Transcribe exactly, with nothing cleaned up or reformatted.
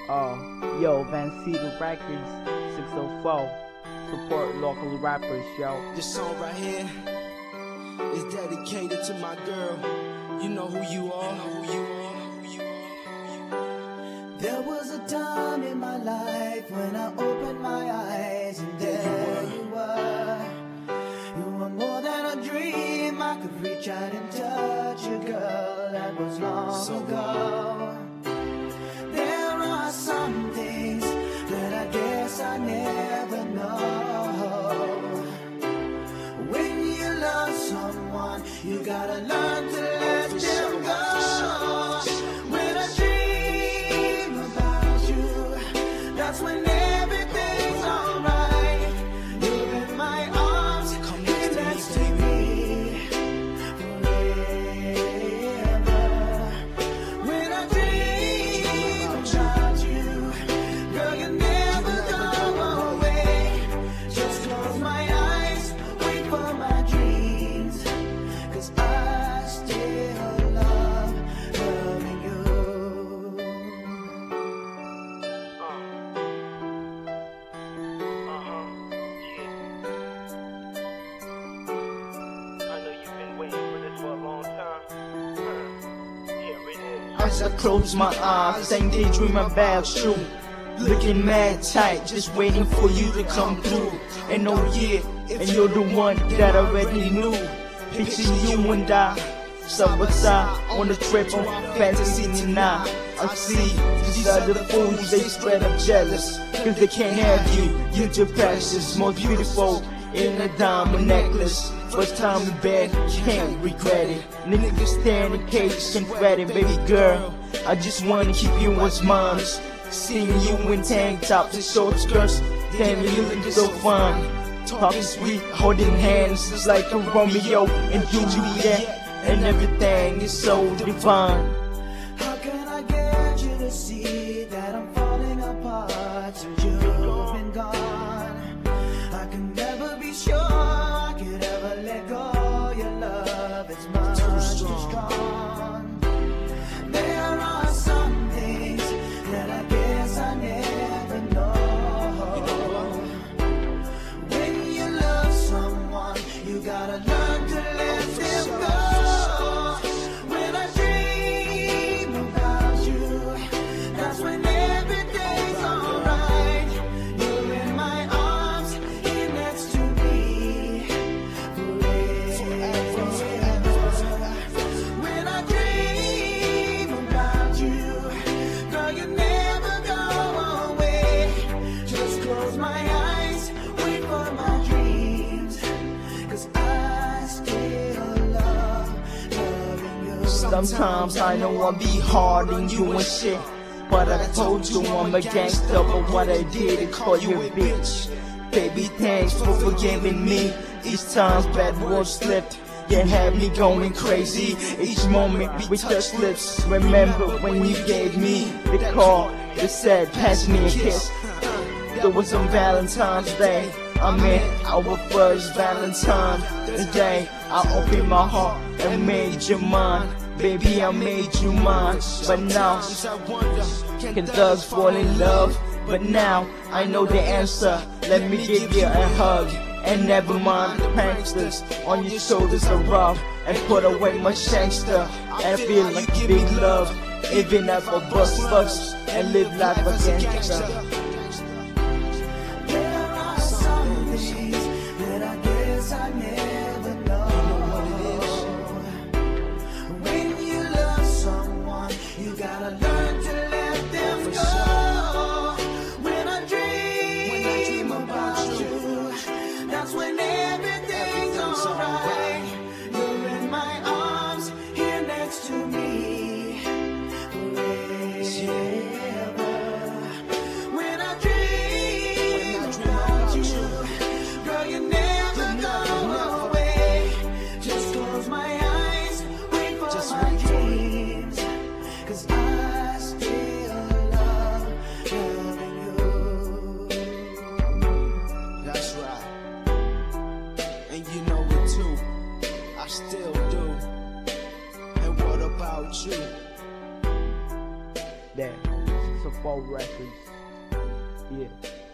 Uh, yo, Van Cedar Records, six oh four. Support local rappers, yo. This song right here is dedicated to my girl. You know who you are. Who you are. Who you are. There was a time in my life when I opened my eyes and there you were. You were more than a dream. I could reach out and touch you, girl. That was long So ago. There are some things that I guess I never know. When you love someone, you gotta learn to let them go. When I dream about you, that's when everything's alright. You're in my arms, come next to me forever. When I dream about you, girl, you never go away. Just close my eyes, wait for my dreams, 'cause I still love loving you. As I close my eyes, same daydream about you. Looking mad tight, just waiting for you to come through. And oh yeah, and you're the one that I already knew. Picture you and I, side by side, on a trip on fantasy tonight. I see these other fools, they straight up jealous, 'cause they can't have you. You're the precious, most beautiful in a diamond necklace. First time in bed, can't regret it. Niggas stand in cage, can't fret it, baby girl. I just wanna keep you as mine. Seeing you in tank tops and short skirts, damn, you looking so fine. Talking sweet, holding hands, it's like a Romeo and Juliet, and everything is so divine. How can I get you to see that I'm falling apart since you've been gone? I can never be sure I could ever let go. Your love is much too strong. There are some things that I guess I never know. When you love someone, you gotta learn to let them go. When I dream about you, that's when everything's alright. You're in my arms, here next to me forever. When I dream about you, girl, you never go away. Just close my eyes, wait for my dreams, 'cause I still love loving you. Sometimes I know I be hard on you and shit, but I told you I'm a gangster. But what I did is call you a bitch. Baby, thanks for forgiving me. Each time bad words slipped, you had me going crazy. Each moment we touched lips. Remember when you gave me the call that said, pass me a kiss. There was on Valentine's Day, I mean our first Valentine's Day. I opened my heart and made you mine. Baby, I made you mine. But now, can thugs fall in love? But now, I know the answer. Let me give you a hug. And never mind the pranksters on your shoulders are rough. And put away my shankster. And feel like big love. Even if I bust bust and live like a gangster. There are some things that I guess I never know. When you love someone, you gotta learn to let them go. When I dream about you, that's when everything's alright. You're in my arms, here next to me forever. When I dream about you, girl, you never go away. Just close my eyes, wait for my dreams, 'cause I Four Records. Yeah.